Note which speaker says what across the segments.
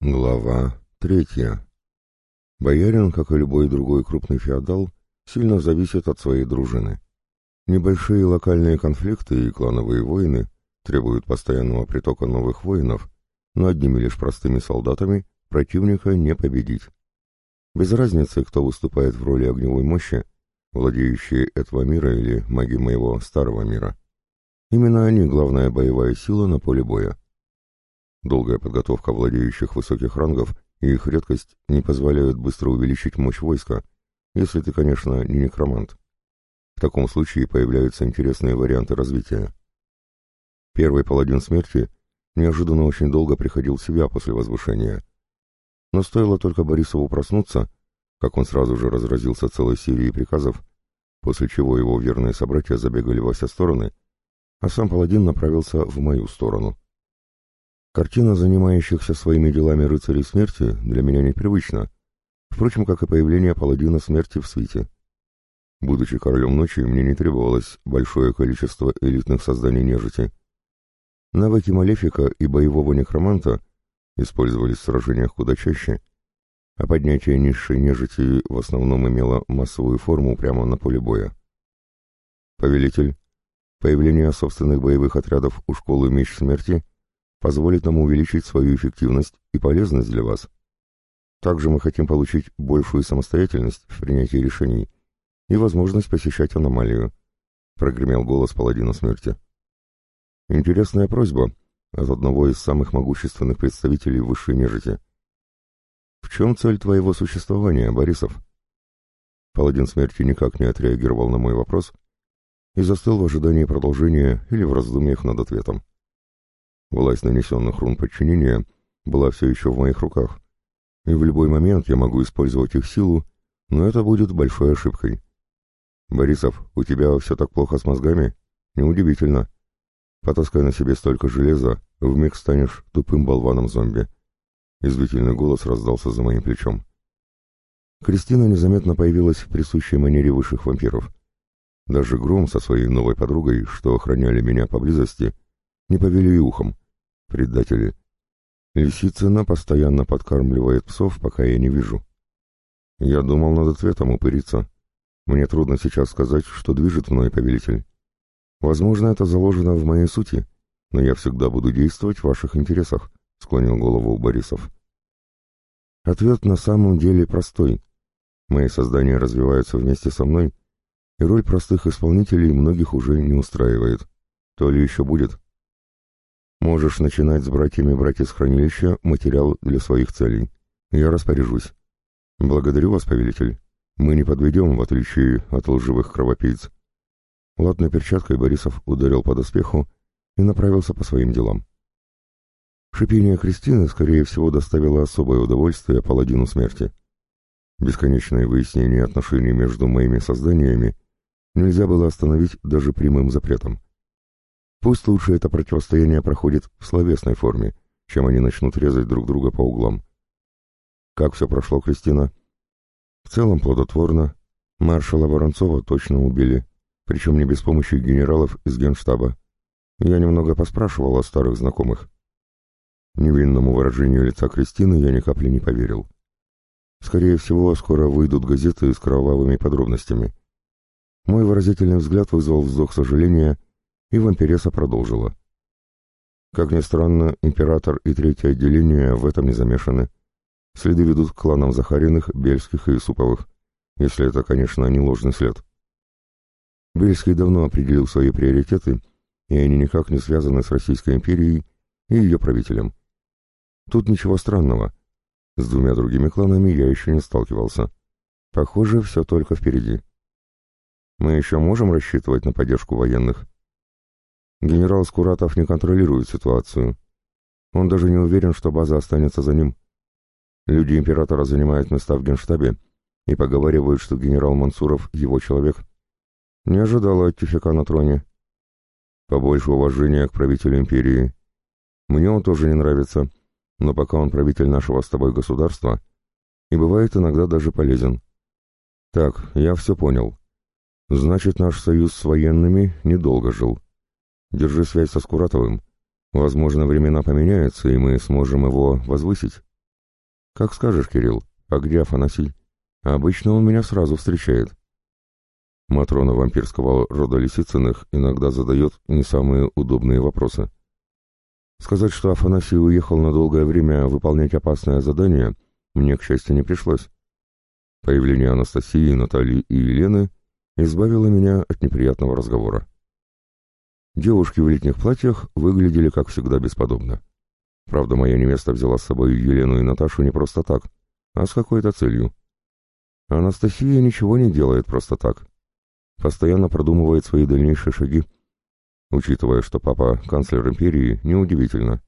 Speaker 1: Глава 3. Боярин, как и любой другой крупный феодал, сильно зависит от своей дружины. Небольшие локальные конфликты и клановые войны требуют постоянного притока новых воинов, но одними лишь простыми солдатами противника не победить. Без разницы, кто выступает в роли огневой мощи, владеющие этого мира или маги моего старого мира. Именно они — главная боевая сила на поле боя. Долгая подготовка владеющих высоких рангов и их редкость не позволяют быстро увеличить мощь войска, если ты, конечно, не некромант. В таком случае появляются интересные варианты развития. Первый паладин смерти неожиданно очень долго приходил в себя после возвышения. Но стоило только Борисову проснуться, как он сразу же разразился целой серией приказов, после чего его верные собратья забегали во все стороны, а сам паладин направился в мою сторону. Картина занимающихся своими делами рыцарей смерти для меня непривычна, впрочем, как и появление паладина смерти в свите. Будучи королем ночи, мне не требовалось большое количество элитных созданий нежити. Навыки малефика и боевого некроманта использовались в сражениях куда чаще, а поднятие низшей нежити в основном имело массовую форму прямо на поле боя. Повелитель, появление собственных боевых отрядов у школы Меч Смерти позволит нам увеличить свою эффективность и полезность для вас. Также мы хотим получить большую самостоятельность в принятии решений и возможность посещать аномалию, прогремел голос паладина смерти. Интересная просьба от одного из самых могущественных представителей высшей нежити. В чем цель твоего существования, Борисов? Паладин смерти никак не отреагировал на мой вопрос и застыл в ожидании продолжения или в раздумьях над ответом. Власть нанесенных рун подчинения была все еще в моих руках, и в любой момент я могу использовать их силу, но это будет большой ошибкой. Борисов, у тебя все так плохо с мозгами? Неудивительно. Потаскай на себе столько железа, вмиг станешь тупым болваном-зомби. Язвительный голос раздался за моим плечом. Кристина незаметно появилась в присущей манере высших вампиров. Даже Гром со своей новой подругой, что охраняли меня поблизости, не повели и ухом. Предатели. Лисицына постоянно подкармливает псов, пока я не вижу. Я думал над ответом упыриться. Мне трудно сейчас сказать, что движет мной повелитель. Возможно, это заложено в моей сути, но я всегда буду действовать в ваших интересах, склонил голову Борисов. Ответ на самом деле простой. Мои создания развиваются вместе со мной, и роль простых исполнителей многих уже не устраивает. То ли еще будет. Можешь начинать с братьями брать из хранилища материал для своих целей. Я распоряжусь. Благодарю вас, повелитель. Мы не подведем, в отличие от лживых кровопийц. Латной перчаткой Борисов ударил по доспеху и направился по своим делам. Шипение Кристины, скорее всего, доставило особое удовольствие паладину смерти. Бесконечное выяснение отношений между моими созданиями нельзя было остановить даже прямым запретом. Пусть лучше это противостояние проходит в словесной форме, чем они начнут резать друг друга по углам. Как все прошло, Кристина? В целом плодотворно. Маршала Воронцова точно убили, причем не без помощи генералов из генштаба. Я немного поспрашивал о старых знакомых. Невинному выражению лица Кристины я ни капли не поверил. Скорее всего, скоро выйдут газеты с кровавыми подробностями. Мой выразительный взгляд вызвал вздох сожаления, и вампиресса продолжила. Как ни странно, император и третье отделение в этом не замешаны. Следы ведут к кланам Захариных, Бельских и Суповых, если это, конечно, не ложный след. Бельский давно определил свои приоритеты, и они никак не связаны с Российской империей и ее правителем. Тут ничего странного. С двумя другими кланами я еще не сталкивался. Похоже, все только впереди. Мы еще можем рассчитывать на поддержку военных? Генерал Скуратов не контролирует ситуацию. Он даже не уверен, что база останется за ним. Люди императора занимают места в генштабе и поговаривают, что генерал Мансуров — его человек. Не ожидала от тюфяка на троне. Побольше уважения к правителю империи. Мне он тоже не нравится, но пока он правитель нашего с тобой государства, и бывает иногда даже полезен. Так, я все понял. Значит, наш союз с военными недолго жил. Держи связь со Скуратовым. Возможно, времена поменяются, и мы сможем его возвысить. «Как скажешь, Кирилл. А где Афанасий? Обычно он меня сразу встречает». Матрона вампирского рода Лисицыных иногда задает не самые удобные вопросы. Сказать, что Афанасий уехал на долгое время выполнять опасное задание, мне, к счастью, не пришлось. Появление Анастасии, Натальи и Елены избавило меня от неприятного разговора. Девушки в летних платьях выглядели, как всегда, бесподобно. Правда, моя невеста взяла с собой Елену и Наташу не просто так, а с какой-то целью. Анастасия ничего не делает просто так. Постоянно продумывает свои дальнейшие шаги. Учитывая, что папа канцлер империи, неудивительно.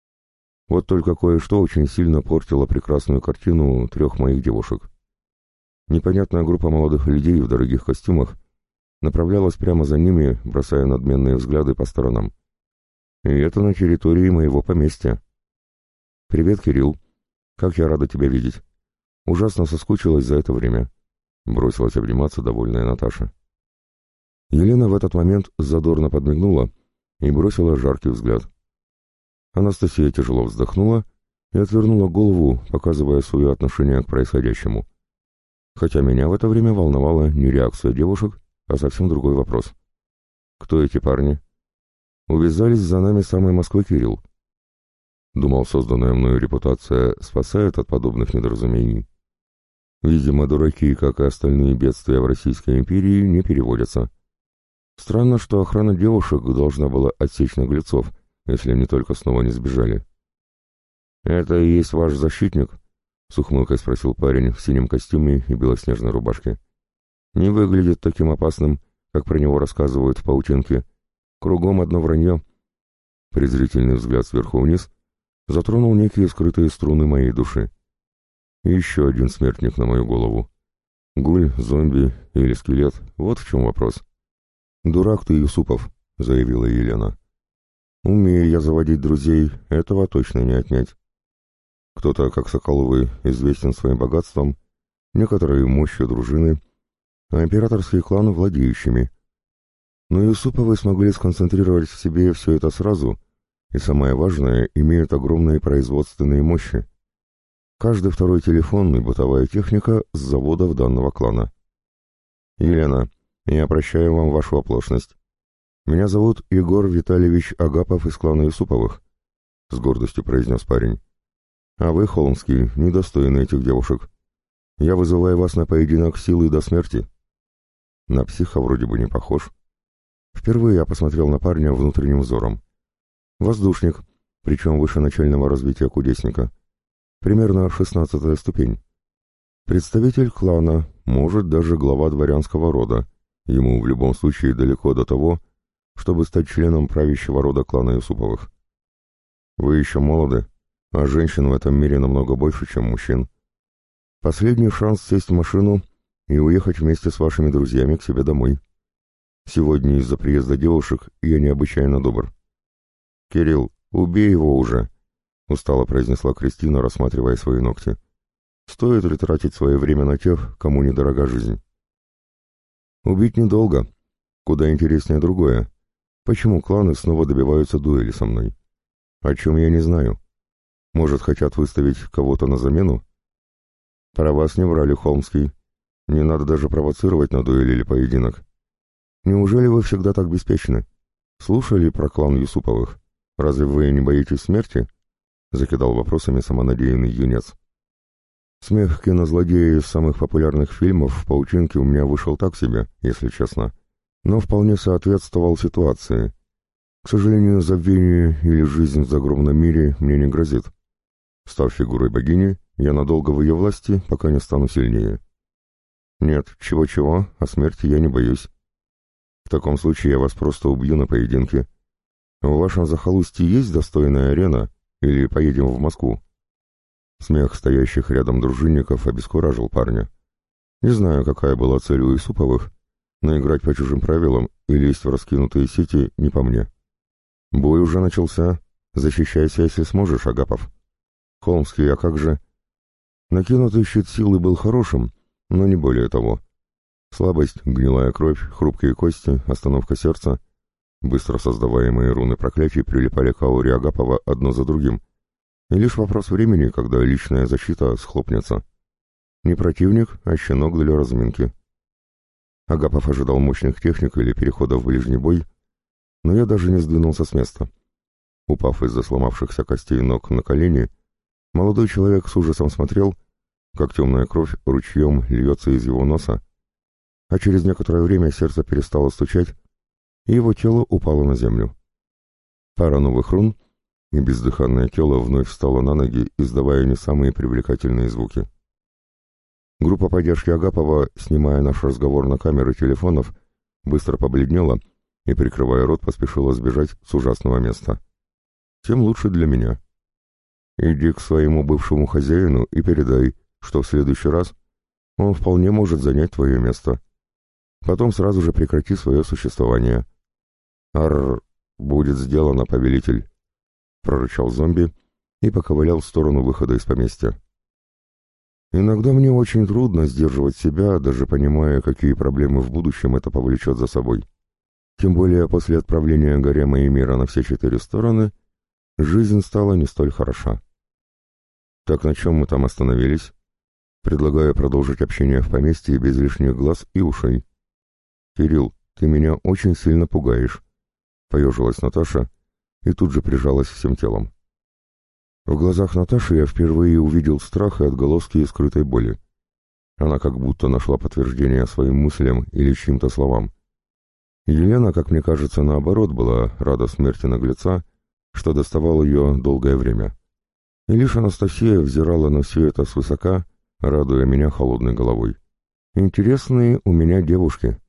Speaker 1: Вот только кое-что очень сильно портило прекрасную картину трех моих девушек. Непонятная группа молодых людей в дорогих костюмах направлялась прямо за ними, бросая надменные взгляды по сторонам. И это на территории моего поместья. «Привет, Кирилл. Как я рада тебя видеть. Ужасно соскучилась за это время», — бросилась обниматься довольная Наташа. Елена в этот момент задорно подмигнула и бросила жаркий взгляд. Анастасия тяжело вздохнула и отвернула голову, показывая свое отношение к происходящему. Хотя меня в это время волновала не реакция девушек, а совсем другой вопрос. «Кто эти парни?» «Увязались за нами с самой Москвы, Кирилл». Думал, созданная мною репутация спасает от подобных недоразумений. Видимо, дураки, как и остальные бедствия в Российской империи, не переводятся. Странно, что охрана девушек должна была отсечь наглецов, если они только снова не сбежали. «Это и есть ваш защитник?» — с ухмылкой спросил парень в синем костюме и белоснежной рубашке. «Не выглядит таким опасным, как про него рассказывают в паутинке. Кругом одно вранье». Презрительный взгляд сверху вниз затронул некие скрытые струны моей души. Еще один смертник на мою голову. Гуль, зомби или скелет — вот в чем вопрос. «Дурак ты, Юсупов», — заявила Елена. «Умею я заводить друзей, этого точно не отнять. Кто-то, как Соколовы, известен своим богатством, некоторые мощью дружины, а императорский клан — владеющими. Но Юсуповы смогли сконцентрировать в себе все это сразу, и самое важное, имеют огромные производственные мощи. Каждый второй телефон и бытовая техника с заводов данного клана. Елена, я прощаю вам вашу оплошность. Меня зовут Егор Витальевич Агапов из клана Юсуповых, — с гордостью произнес парень. А вы, Холмский, недостойны этих девушек. Я вызываю вас на поединок силы до смерти. На психа вроде бы не похож. Впервые я посмотрел на парня внутренним взором. Воздушник, причем выше начального развития кудесника. Примерно 16-я ступень. Представитель клана, может, даже глава дворянского рода. Ему в любом случае далеко до того, чтобы стать членом правящего рода клана Юсуповых. Вы еще молоды, а женщин в этом мире намного больше, чем мужчин. Последний шанс сесть в машину и уехать вместе с вашими друзьями к себе домой. Сегодня из-за приезда девушек я необычайно добр. «Кирилл, убей его уже!» — устало произнесла Кристина, рассматривая свои ногти. «Стоит ли тратить свое время на тех, кому недорога жизнь?» «Убить недолго. Куда интереснее другое. Почему кланы снова добиваются дуэли со мной? О чем я не знаю. Может, хотят выставить кого-то на замену? Про вас не врали, Холмский. Не надо даже провоцировать на дуэль или поединок. Неужели вы всегда так беспечны? Слушали про клан Юсуповых? Разве вы не боитесь смерти?» — закидал вопросами самонадеянный юнец. Смех кинозлодея из самых популярных фильмов в паутинке у меня вышел так себе, если честно, но вполне соответствовал ситуации. К сожалению, забвение или жизнь в загробном мире мне не грозит. Став фигурой богини, я надолго в ее власти, пока не стану сильнее. Нет, чего-чего, а смерти я не боюсь. В таком случае я вас просто убью на поединке. В вашем захолустье есть достойная арена, или поедем в Москву? Смех стоящих рядом дружинников обескуражил парня. Не знаю, какая была цель у Юсуповых, но играть по чужим правилам и лезть в раскинутые сети не по мне. Бой уже начался. Защищайся, если сможешь, Агапов. Холмский, а как же? Накинутый щит силы был хорошим, но не более того. Слабость, гнилая кровь, хрупкие кости, остановка сердца. Быстро создаваемые руны проклятий прилипали к ауре Агапова одно за другим, И лишь вопрос времени, когда личная защита схлопнется. Не противник, а щенок для разминки. Агапов ожидал мощных техник или перехода в ближний бой, но я даже не сдвинулся с места. Упав из-за сломавшихся костей ног на колени, молодой человек с ужасом смотрел, как темная кровь ручьем льется из его носа, а через некоторое время сердце перестало стучать, и его тело упало на землю. Пара новых рун, и бездыханное тело вновь встало на ноги, издавая не самые привлекательные звуки. Группа поддержки Агапова, снимая наш разговор на камеры телефонов, быстро побледнела и, прикрывая рот, поспешила сбежать с ужасного места. Тем лучше для меня. Иди к своему бывшему хозяину и передай, что в следующий раз он вполне может занять твое место. Потом сразу же прекрати свое существование. «Арр, будет сделано, повелитель», — прорычал зомби и поковылял в сторону выхода из поместья. Иногда мне очень трудно сдерживать себя, даже понимая, какие проблемы в будущем это повлечет за собой. Тем более после отправления гарема и мира на все 4 стороны жизнь стала не столь хороша. Так на чем мы там остановились? Предлагаю продолжить общение в поместье без лишних глаз и ушей. «Кирилл, ты меня очень сильно пугаешь», — поежилась Наташа и тут же прижалась всем телом. В глазах Наташи я впервые увидел страх и отголоски скрытой боли. Она как будто нашла подтверждение своим мыслям или чьим-то словам. Елена, как мне кажется, наоборот, была рада смерти наглеца, что доставал ее долгое время. И лишь Анастасия взирала на все это свысока, радуя меня холодной головой. Интересные у меня девушки.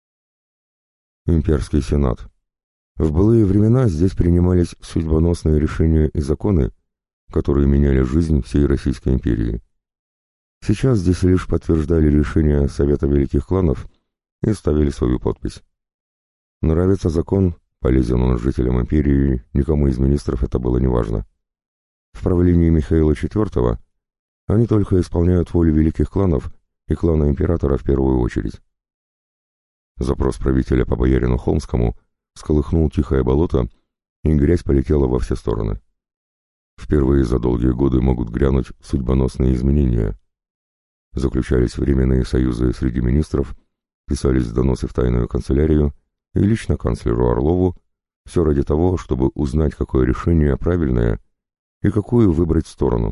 Speaker 1: Имперский сенат. В былые времена здесь принимались судьбоносные решения и законы, которые меняли жизнь всей Российской империи. Сейчас здесь лишь подтверждали решения Совета Великих Кланов и ставили свою подпись. Нравится закон, полезен он жителям империи, никому из министров это было неважно. В правлении Михаила IV они только исполняют волю Великих Кланов и клана императора в первую очередь. Запрос правителя по боярину Холмскому всколыхнул тихое болото, и грязь полетела во все стороны. Впервые за долгие годы могут грянуть судьбоносные изменения. Заключались временные союзы среди министров, писались доносы в тайную канцелярию и лично канцлеру Орлову, все ради того, чтобы узнать, какое решение правильное и какую выбрать сторону.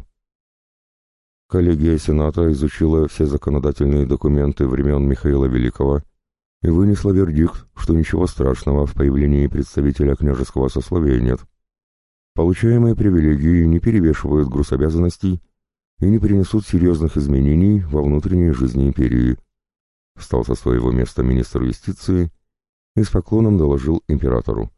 Speaker 1: Коллегия Сената изучила все законодательные документы времен Михаила Великого и вынесла вердикт, что ничего страшного в появлении представителя княжеского сословия нет. Получаемые привилегии не перевешивают груз обязанностей и не принесут серьезных изменений во внутренней жизни империи. Встал со своего места министр юстиции и с поклоном доложил императору.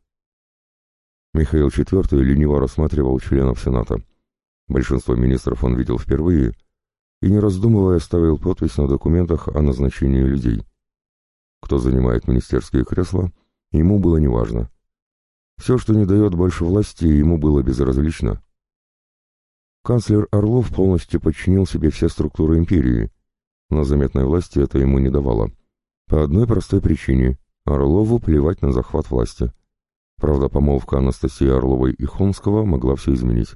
Speaker 1: Михаил IV лениво рассматривал членов Сената. Большинство министров он видел впервые и, не раздумывая, ставил подпись на документах о назначении людей. Кто занимает министерские кресла, ему было неважно. Все, что не дает больше власти, ему было безразлично. Канцлер Орлов полностью подчинил себе все структуры империи, но заметной власти это ему не давало. По одной простой причине – Орлову плевать на захват власти. Правда, помолвка Анастасии Орловой и Холмского могла все изменить.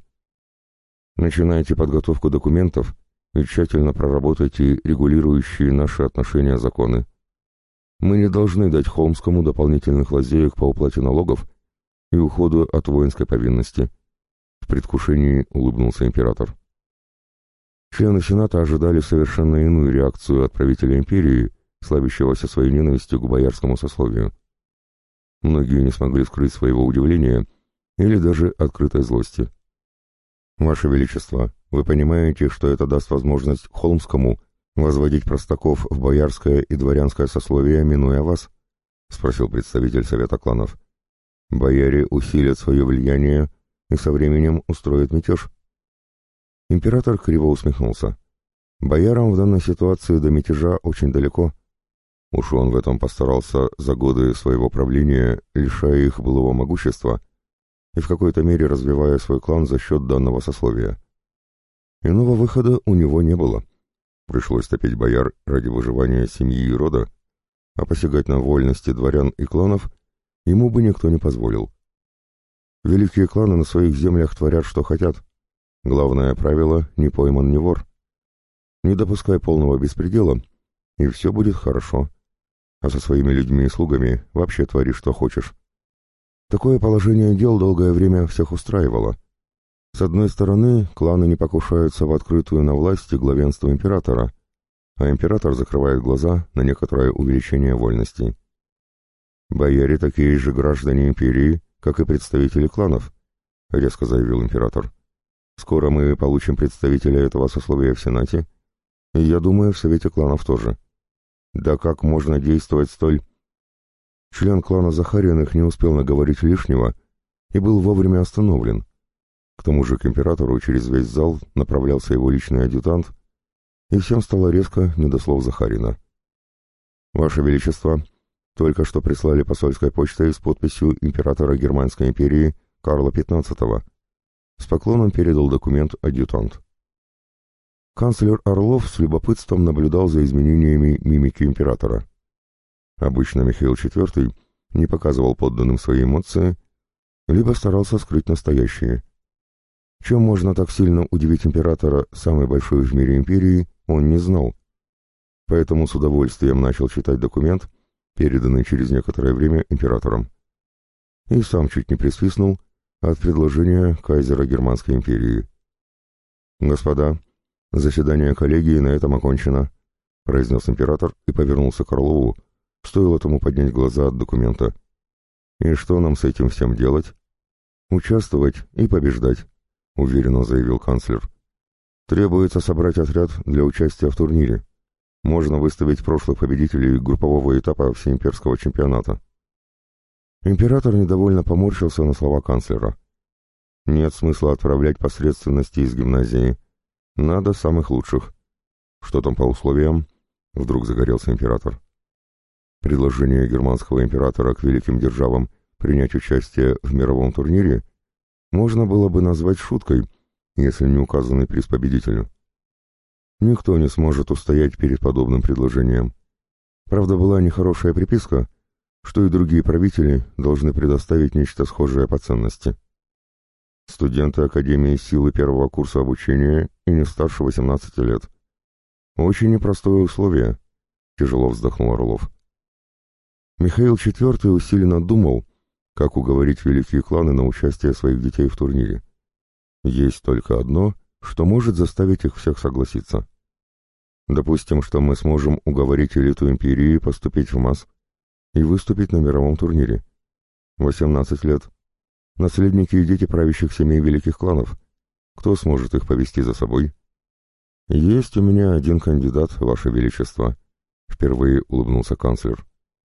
Speaker 1: Начинайте подготовку документов и тщательно проработайте регулирующие наши отношения законы. Мы не должны дать Холмскому дополнительных лазеек по уплате налогов и уходу от воинской повинности. В предвкушении улыбнулся император. Члены Сената ожидали совершенно иную реакцию от правителя империи, славящегося своей ненавистью к боярскому сословию. Многие не смогли скрыть своего удивления или даже открытой злости. «Ваше Величество, вы понимаете, что это даст возможность Холмскому возводить простаков в боярское и дворянское сословие, минуя вас?» — спросил представитель Совета кланов. «Бояре усилят свое влияние и со временем устроят мятеж». Император криво усмехнулся. «Боярам в данной ситуации до мятежа очень далеко. Уж он в этом постарался за годы своего правления, лишая их былого могущества и в какой-то мере развивая свой клан за счет данного сословия. Иного выхода у него не было. Пришлось топить бояр ради выживания семьи и рода, а посягать на вольности дворян и кланов ему бы никто не позволил. Великие кланы на своих землях творят, что хотят, Главное правило — не пойман, не вор. Не допускай полного беспредела, и все будет хорошо. А со своими людьми и слугами вообще твори, что хочешь. Такое положение дел долгое время всех устраивало. С одной стороны, кланы не покушаются в открытую на власть и главенство императора, а император закрывает глаза на некоторое увеличение вольностей. «Бояре такие же граждане империи, как и представители кланов», — резко заявил император. «Скоро мы получим представителя этого сословия в Сенате, и, я думаю, в Совете кланов тоже. Да как можно действовать столь...» Член клана Захариных не успел наговорить лишнего и был вовремя остановлен. К тому же к императору через весь зал направлялся его личный адъютант, и всем стало резко не до слов Захарина. «Ваше Величество, только что прислали посольской почтой с подписью императора Германской империи Карла XV. С поклоном передал документ адъютант. Канцлер Орлов с любопытством наблюдал за изменениями мимики императора. Обычно Михаил IV не показывал подданным свои эмоции, либо старался скрыть настоящие. Чем можно так сильно удивить императора, самой большой в мире империи, он не знал. Поэтому с удовольствием начал читать документ, переданный через некоторое время императором. И сам чуть не присвистнул от предложения кайзера Германской империи. «Господа, заседание коллегии на этом окончено», — произнес император и повернулся к Орлову, стоило тому поднять глаза от документа. «И что нам с этим всем делать?» «Участвовать и побеждать», — уверенно заявил канцлер. «Требуется собрать отряд для участия в турнире. Можно выставить прошлых победителей группового этапа всеимперского чемпионата». Император недовольно поморщился на слова канцлера. «Нет смысла отправлять посредственности из гимназии. Надо самых лучших». «Что там по условиям?» — вдруг загорелся император. Предложение германского императора к великим державам принять участие в мировом турнире можно было бы назвать шуткой, если не указанный приз победителю. Никто не сможет устоять перед подобным предложением. Правда, была нехорошая приписка, что и другие правители должны предоставить нечто схожее по ценности. Студенты Академии силы первого курса обучения и не старше 18 лет. Очень непростое условие, тяжело вздохнул Орлов. Михаил IV усиленно думал, как уговорить великие кланы на участие своих детей в турнире. Есть только одно, что может заставить их всех согласиться. Допустим, что мы сможем уговорить элиту империи поступить в МАС и выступить на мировом турнире. 18 лет. Наследники и дети правящих семей великих кланов. Кто сможет их повести за собой? Есть у меня один кандидат, Ваше Величество, впервые улыбнулся канцлер.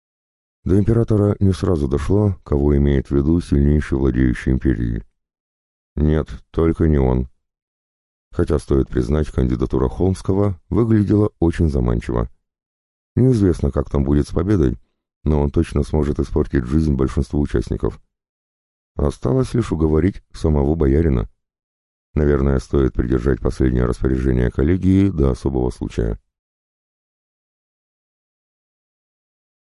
Speaker 1: До императора не сразу дошло, кого имеет в виду сильнейший владеющий империей. Нет, только не он. Хотя, стоит признать, кандидатура Холмского выглядела очень заманчиво. Неизвестно, как там будет с победой, но он точно сможет испортить жизнь большинству участников. Осталось лишь уговорить самого боярина. Наверное, стоит придержать последнее распоряжение коллегии до особого случая.